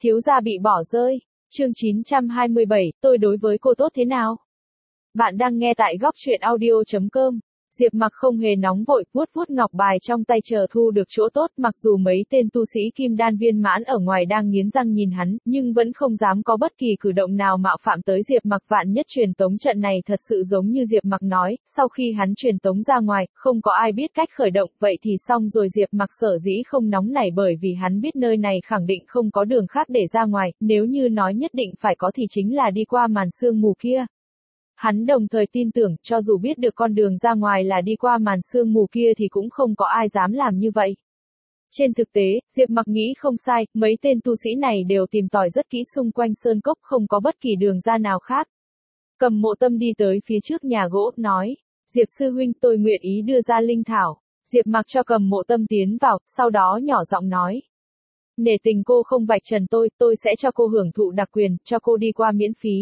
Thiếu gia bị bỏ rơi. Chương 927, tôi đối với cô tốt thế nào? Bạn đang nghe tại góc truyện audio.com. Diệp Mặc không hề nóng vội, vuốt vuốt ngọc bài trong tay chờ thu được chỗ tốt, mặc dù mấy tên tu sĩ kim đan viên mãn ở ngoài đang nghiến răng nhìn hắn, nhưng vẫn không dám có bất kỳ cử động nào mạo phạm tới Diệp Mặc. Vạn nhất truyền tống trận này thật sự giống như Diệp Mặc nói, sau khi hắn truyền tống ra ngoài, không có ai biết cách khởi động, vậy thì xong rồi. Diệp Mặc sở dĩ không nóng nảy bởi vì hắn biết nơi này khẳng định không có đường khác để ra ngoài, nếu như nói nhất định phải có thì chính là đi qua màn sương mù kia. Hắn đồng thời tin tưởng, cho dù biết được con đường ra ngoài là đi qua màn sương mù kia thì cũng không có ai dám làm như vậy. Trên thực tế, Diệp Mặc nghĩ không sai, mấy tên tu sĩ này đều tìm tòi rất kỹ xung quanh sơn cốc, không có bất kỳ đường ra nào khác. Cầm Mộ Tâm đi tới phía trước nhà gỗ, nói, Diệp sư huynh, tôi nguyện ý đưa ra linh thảo. Diệp Mặc cho Cầm Mộ Tâm tiến vào, sau đó nhỏ giọng nói. Nể tình cô không vạch trần tôi sẽ cho cô hưởng thụ đặc quyền, cho cô đi qua miễn phí.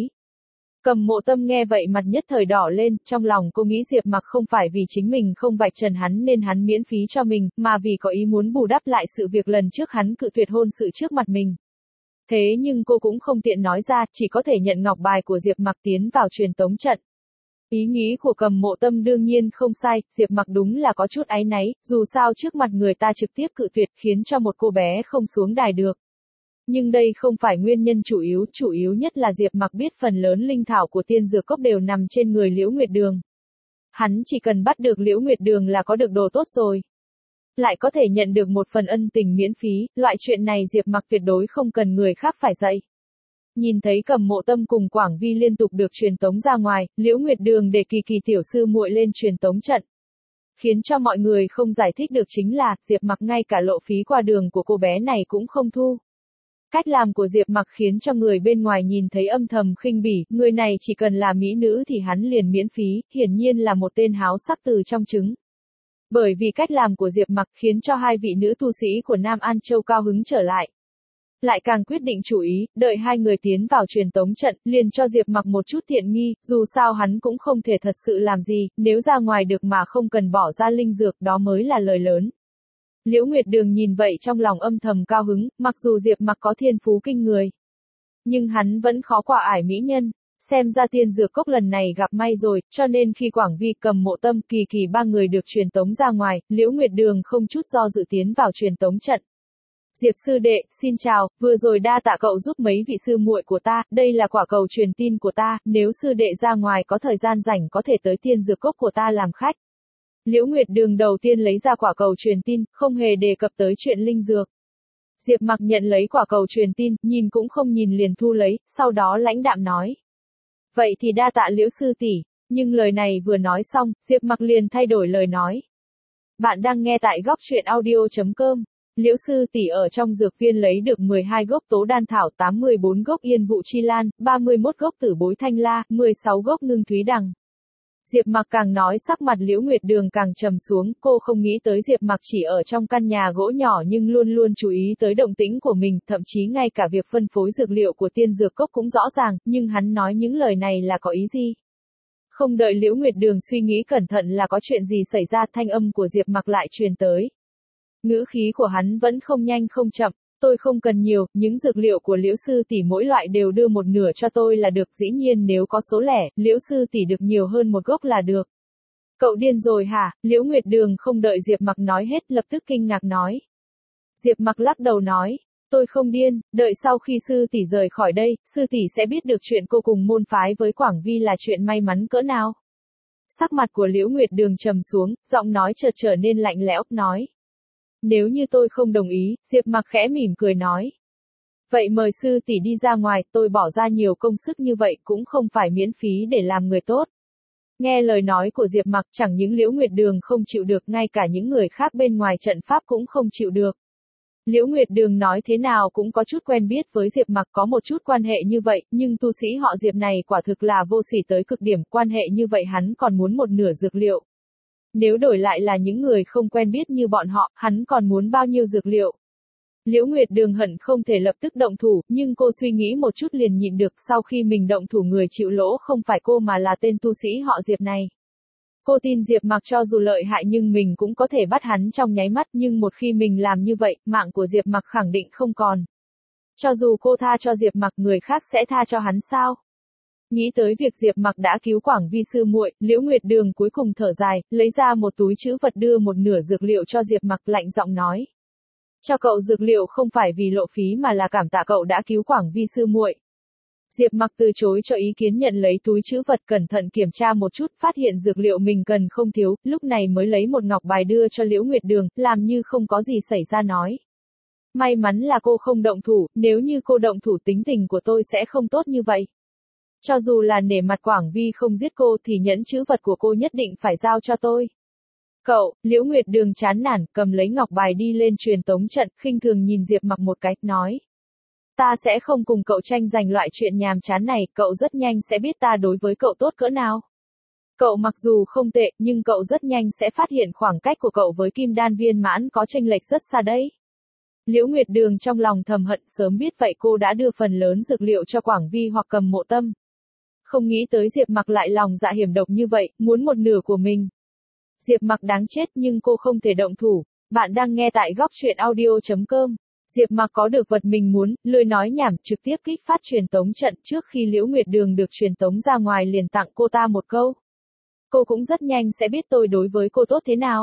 Cầm Mộ Tâm nghe vậy mặt nhất thời đỏ lên, trong lòng cô nghĩ Diệp Mặc không phải vì chính mình không vạch trần hắn nên hắn miễn phí cho mình, mà vì có ý muốn bù đắp lại sự việc lần trước hắn cự tuyệt hôn sự trước mặt mình. Thế nhưng cô cũng không tiện nói ra, chỉ có thể nhận ngọc bài của Diệp Mặc tiến vào truyền tống trận. Ý nghĩ của Cầm Mộ Tâm đương nhiên không sai, Diệp Mặc đúng là có chút áy náy, dù sao trước mặt người ta trực tiếp cự tuyệt khiến cho một cô bé không xuống đài được. Nhưng đây không phải nguyên nhân chủ yếu nhất là Diệp Mặc biết phần lớn linh thảo của tiên dược cốc đều nằm trên người Liễu Nguyệt Đường. Hắn chỉ cần bắt được Liễu Nguyệt Đường là có được đồ tốt rồi. Lại có thể nhận được một phần ân tình miễn phí, loại chuyện này Diệp Mặc tuyệt đối không cần người khác phải dạy. Nhìn thấy Cầm Mộ Tâm cùng Quảng Vi liên tục được truyền tống ra ngoài, Liễu Nguyệt Đường để Kỳ Kỳ tiểu sư muội lên truyền tống trận. Khiến cho mọi người không giải thích được chính là, Diệp Mặc ngay cả lộ phí qua đường của cô bé này cũng không thu. Cách làm của Diệp Mặc khiến cho người bên ngoài nhìn thấy âm thầm khinh bỉ, người này chỉ cần là mỹ nữ thì hắn liền miễn phí, hiển nhiên là một tên háo sắc từ trong trứng. Bởi vì cách làm của Diệp Mặc khiến cho hai vị nữ tu sĩ của Nam An Châu cao hứng trở lại. Lại càng quyết định chủ ý, đợi hai người tiến vào truyền tống trận, liền cho Diệp Mặc một chút tiện nghi, dù sao hắn cũng không thể thật sự làm gì, nếu ra ngoài được mà không cần bỏ ra linh dược, đó mới là lời lớn. Liễu Nguyệt Đường nhìn vậy trong lòng âm thầm cao hứng, mặc dù Diệp Mặc có thiên phú kinh người. Nhưng hắn vẫn khó qua ải mỹ nhân, xem ra tiên dược cốc lần này gặp may rồi, cho nên khi Quảng Vi, Cầm Mộ Tâm, Kỳ Kỳ ba người được truyền tống ra ngoài, Liễu Nguyệt Đường không chút do dự tiến vào truyền tống trận. Diệp sư đệ, xin chào, vừa rồi đa tạ cậu giúp mấy vị sư muội của ta, đây là quả cầu truyền tin của ta, nếu sư đệ ra ngoài có thời gian rảnh có thể tới tiên dược cốc của ta làm khách. Liễu Nguyệt Đường đầu tiên lấy ra quả cầu truyền tin, không hề đề cập tới chuyện linh dược. Diệp Mặc nhận lấy quả cầu truyền tin, nhìn cũng không nhìn liền thu lấy, sau đó lãnh đạm nói. Vậy thì đa tạ Liễu sư tỷ, nhưng lời này vừa nói xong, Diệp Mặc liền thay đổi lời nói. Bạn đang nghe tại góc truyện audio.com. Liễu sư tỷ ở trong dược viên lấy được 12 gốc tố đan thảo, 84 gốc yên vụ chi lan, 31 gốc tử bối thanh la, 16 gốc ngưng thúy đằng. Diệp Mặc càng nói sắc mặt Liễu Nguyệt Đường càng trầm xuống, cô không nghĩ tới Diệp Mặc chỉ ở trong căn nhà gỗ nhỏ nhưng luôn luôn chú ý tới động tĩnh của mình, thậm chí ngay cả việc phân phối dược liệu của tiên dược cốc cũng rõ ràng, nhưng hắn nói những lời này là có ý gì? Không đợi Liễu Nguyệt Đường suy nghĩ cẩn thận là có chuyện gì xảy ra, thanh âm của Diệp Mặc lại truyền tới. Ngữ khí của hắn vẫn không nhanh không chậm. Tôi không cần nhiều, những dược liệu của Liễu sư tỷ mỗi loại đều đưa một nửa cho tôi là được, dĩ nhiên nếu có số lẻ, Liễu sư tỷ được nhiều hơn một gốc là được. Cậu điên rồi hả? Liễu Nguyệt Đường không đợi Diệp Mặc nói hết lập tức kinh ngạc nói. Diệp Mặc lắc đầu nói, tôi không điên, đợi sau khi sư tỷ rời khỏi đây, sư tỷ sẽ biết được chuyện cô cùng môn phái với Quảng Vi là chuyện may mắn cỡ nào. Sắc mặt của Liễu Nguyệt Đường trầm xuống, giọng nói chợt trở nên lạnh lẽo, nói. Nếu như tôi không đồng ý, Diệp Mặc khẽ mỉm cười nói. Vậy mời sư tỷ đi ra ngoài, tôi bỏ ra nhiều công sức như vậy cũng không phải miễn phí để làm người tốt. Nghe lời nói của Diệp Mặc, chẳng những Liễu Nguyệt Đường không chịu được, ngay cả những người khác bên ngoài trận pháp cũng không chịu được. Liễu Nguyệt Đường nói thế nào cũng có chút quen biết với Diệp Mặc, có một chút quan hệ như vậy, nhưng tu sĩ họ Diệp này quả thực là vô sỉ tới cực điểm, quan hệ như vậy hắn còn muốn một nửa dược liệu. Nếu đổi lại là những người không quen biết như bọn họ, hắn còn muốn bao nhiêu dược liệu. Liễu Nguyệt Đường hận không thể lập tức động thủ, nhưng cô suy nghĩ một chút liền nhịn được, sau khi mình động thủ người chịu lỗ không phải cô mà là tên tu sĩ họ Diệp này. Cô tin Diệp Mặc cho dù lợi hại nhưng mình cũng có thể bắt hắn trong nháy mắt, nhưng một khi mình làm như vậy, mạng của Diệp Mặc khẳng định không còn. Cho dù cô tha cho Diệp Mặc, người khác sẽ tha cho hắn sao? Nghĩ tới việc Diệp Mặc đã cứu Quảng Vi sư muội, Liễu Nguyệt Đường cuối cùng thở dài, lấy ra một túi trữ vật đưa một nửa dược liệu cho Diệp Mặc, lạnh giọng nói. Cho cậu dược liệu không phải vì lộ phí mà là cảm tạ cậu đã cứu Quảng Vi sư muội. Diệp Mặc từ chối cho ý kiến, nhận lấy túi trữ vật, cẩn thận kiểm tra một chút, phát hiện dược liệu mình cần không thiếu, lúc này mới lấy một ngọc bài đưa cho Liễu Nguyệt Đường, làm như không có gì xảy ra nói. May mắn là cô không động thủ, nếu như cô động thủ tính tình của tôi sẽ không tốt như vậy. Cho dù là nể mặt Quảng Vi không giết cô thì nhẫn trữ vật của cô nhất định phải giao cho tôi. Cậu, Liễu Nguyệt Đường chán nản, cầm lấy ngọc bài đi lên truyền tống trận, khinh thường nhìn Diệp Mặc một cái, nói. Ta sẽ không cùng cậu tranh giành loại chuyện nhàm chán này, cậu rất nhanh sẽ biết ta đối với cậu tốt cỡ nào. Cậu mặc dù không tệ, nhưng cậu rất nhanh sẽ phát hiện khoảng cách của cậu với kim đan viên mãn có chênh lệch rất xa đấy. Liễu Nguyệt Đường trong lòng thầm hận, sớm biết vậy cô đã đưa phần lớn dược liệu cho Quảng Vi hoặc cầm Mộ Tâm. Không nghĩ tới Diệp Mặc lại lòng dạ hiểm độc như vậy, muốn một nửa của mình. Diệp Mặc đáng chết nhưng cô không thể động thủ. Bạn đang nghe tại góc truyện audio.com. Diệp Mặc có được vật mình muốn, lười nói nhảm, trực tiếp kích phát truyền tống trận. Trước khi Liễu Nguyệt Đường được truyền tống ra ngoài liền tặng cô ta một câu. Cô cũng rất nhanh sẽ biết tôi đối với cô tốt thế nào.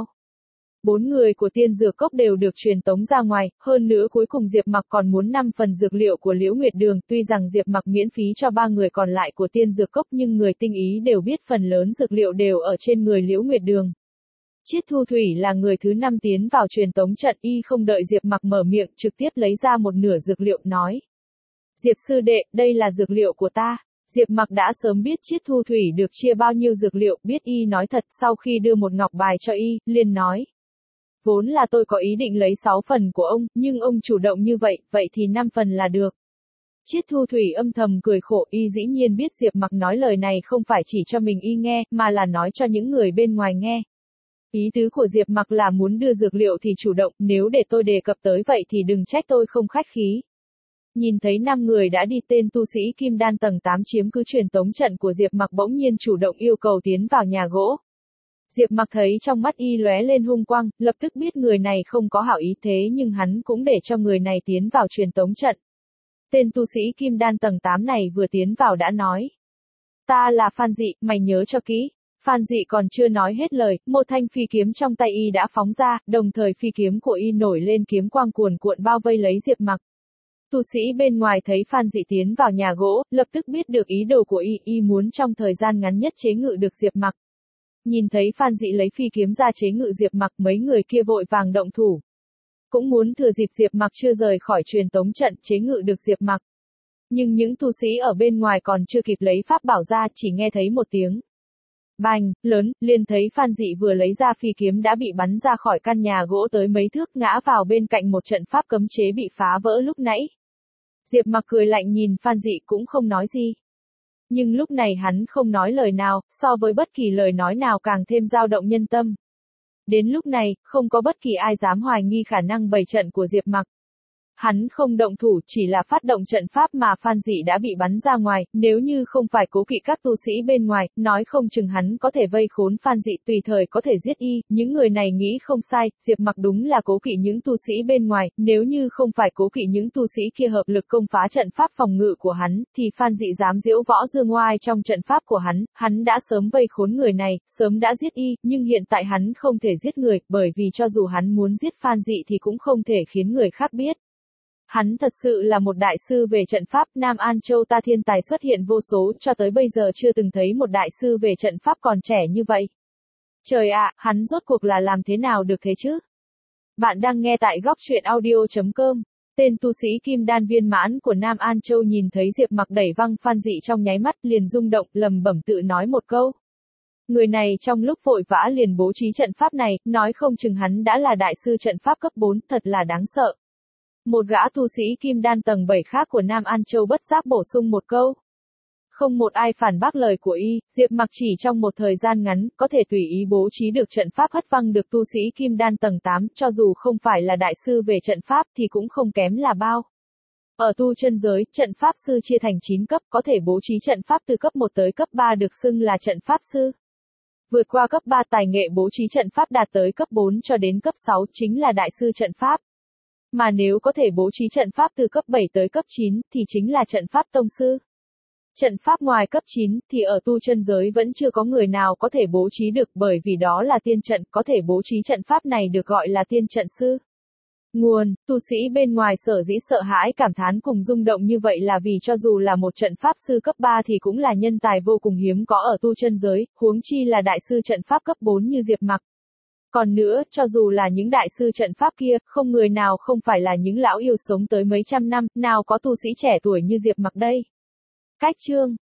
4 người của tiên dược cốc đều được truyền tống ra ngoài, hơn nữa cuối cùng Diệp Mặc còn muốn 5 phần dược liệu của Liễu Nguyệt Đường, tuy rằng Diệp Mặc miễn phí cho 3 người còn lại của tiên dược cốc nhưng người tinh ý đều biết phần lớn dược liệu đều ở trên người Liễu Nguyệt Đường. Chiết Thu Thủy là người thứ 5 tiến vào truyền tống trận, y không đợi Diệp Mặc mở miệng, trực tiếp lấy ra một nửa dược liệu, nói. Diệp sư đệ, đây là dược liệu của ta. Diệp Mặc đã sớm biết Chiết Thu Thủy được chia bao nhiêu dược liệu, biết y nói thật, sau khi đưa một ngọc bài cho y, liền nói. Vốn là tôi có ý định lấy 6 phần của ông, nhưng ông chủ động như vậy, vậy thì 5 phần là được. Chiết Thu Thủy âm thầm cười khổ, y dĩ nhiên biết Diệp Mặc nói lời này không phải chỉ cho mình y nghe, mà là nói cho những người bên ngoài nghe. Ý tứ của Diệp Mặc là muốn đưa dược liệu thì chủ động, nếu để tôi đề cập tới vậy thì đừng trách tôi không khách khí. Nhìn thấy 5 người đã đi, tên tu sĩ Kim Đan tầng 8 chiếm cứ truyền tống trận của Diệp Mặc bỗng nhiên chủ động yêu cầu tiến vào nhà gỗ. Diệp Mặc thấy trong mắt y lóe lên hung quang, lập tức biết người này không có hảo ý, thế nhưng hắn cũng để cho người này tiến vào truyền tống trận. Tên tu sĩ Kim Đan tầng 8 này vừa tiến vào đã nói. Ta là Phan Dị, mày nhớ cho kỹ. Phan Dị còn chưa nói hết lời, một thanh phi kiếm trong tay y đã phóng ra, đồng thời phi kiếm của y nổi lên kiếm quang cuồn cuộn bao vây lấy Diệp Mặc. Tu sĩ bên ngoài thấy Phan Dị tiến vào nhà gỗ, lập tức biết được ý đồ của y muốn trong thời gian ngắn nhất chế ngự được Diệp Mặc. Nhìn thấy Phan Dị lấy phi kiếm ra chế ngự Diệp Mặc, mấy người kia vội vàng động thủ. Cũng muốn thừa dịp Diệp Mặc chưa rời khỏi truyền tống trận chế ngự được Diệp Mặc. Nhưng những tu sĩ ở bên ngoài còn chưa kịp lấy pháp bảo ra, chỉ nghe thấy một tiếng bành lớn, liền thấy Phan Dị vừa lấy ra phi kiếm đã bị bắn ra khỏi căn nhà gỗ tới mấy thước, ngã vào bên cạnh một trận pháp cấm chế bị phá vỡ lúc nãy. Diệp Mặc cười lạnh nhìn Phan Dị cũng không nói gì. Nhưng lúc này hắn không nói lời nào, so với bất kỳ lời nói nào càng thêm dao động nhân tâm. Đến lúc này, không có bất kỳ ai dám hoài nghi khả năng bày trận của Diệp Mặc. Hắn không động thủ, chỉ là phát động trận pháp mà Phan Dị đã bị bắn ra ngoài, nếu như không phải cố kỵ các tu sĩ bên ngoài, nói không chừng hắn có thể vây khốn Phan Dị, tùy thời có thể giết y. Những người này nghĩ không sai, Diệp Mặc đúng là cố kỵ những tu sĩ bên ngoài, nếu như không phải cố kỵ những tu sĩ kia hợp lực công phá trận pháp phòng ngự của hắn, thì Phan Dị dám giễu võ dương oai trong trận pháp của hắn đã sớm vây khốn người này, sớm đã giết y, nhưng hiện tại hắn không thể giết người, bởi vì cho dù hắn muốn giết Phan Dị thì cũng không thể khiến người khác biết. Hắn thật sự là một đại sư về trận pháp, Nam An Châu ta thiên tài xuất hiện vô số, cho tới bây giờ chưa từng thấy một đại sư về trận pháp còn trẻ như vậy. Trời ạ, hắn rốt cuộc là làm thế nào được thế chứ? Bạn đang nghe tại góc truyện audio.com. Tên tu sĩ Kim Đan viên mãn của Nam An Châu nhìn thấy Diệp Mặc đẩy văng Phan Dị trong nháy mắt liền rung động, lẩm bẩm tự nói một câu. Người này trong lúc vội vã liền bố trí trận pháp này, nói không chừng hắn đã là đại sư trận pháp cấp 4, thật là đáng sợ. Một gã tu sĩ Kim Đan tầng 7 khác của Nam An Châu bất giác bổ sung một câu. Không một ai phản bác lời của y, Diệp Mặc chỉ trong một thời gian ngắn, có thể tùy ý bố trí được trận pháp hất văng được tu sĩ Kim Đan tầng 8, cho dù không phải là đại sư về trận pháp thì cũng không kém là bao. Ở tu chân giới, trận pháp sư chia thành 9 cấp, có thể bố trí trận pháp từ cấp 1 tới cấp 3 được xưng là trận pháp sư. Vượt qua cấp 3 tài nghệ bố trí trận pháp đạt tới cấp 4 cho đến cấp 6 chính là đại sư trận pháp. mà nếu có thể bố trí trận pháp từ cấp 7 tới cấp 9, thì chính là trận pháp tông sư. Trận pháp ngoài cấp 9, thì ở tu chân giới vẫn chưa có người nào có thể bố trí được bởi vì đó là tiên trận, có thể bố trí trận pháp này được gọi là tiên trận sư. Nguồn, tu sĩ bên ngoài sở dĩ sợ hãi cảm thán cùng rung động như vậy là vì cho dù là một trận pháp sư cấp 3 thì cũng là nhân tài vô cùng hiếm có ở tu chân giới, huống chi là đại sư trận pháp cấp 4 như Diệp Mặc. Còn nữa, cho dù là những đại sư trận pháp kia, không người nào không phải là những lão yêu sống tới mấy trăm năm, nào có tu sĩ trẻ tuổi như Diệp Mặc đây. Cách chương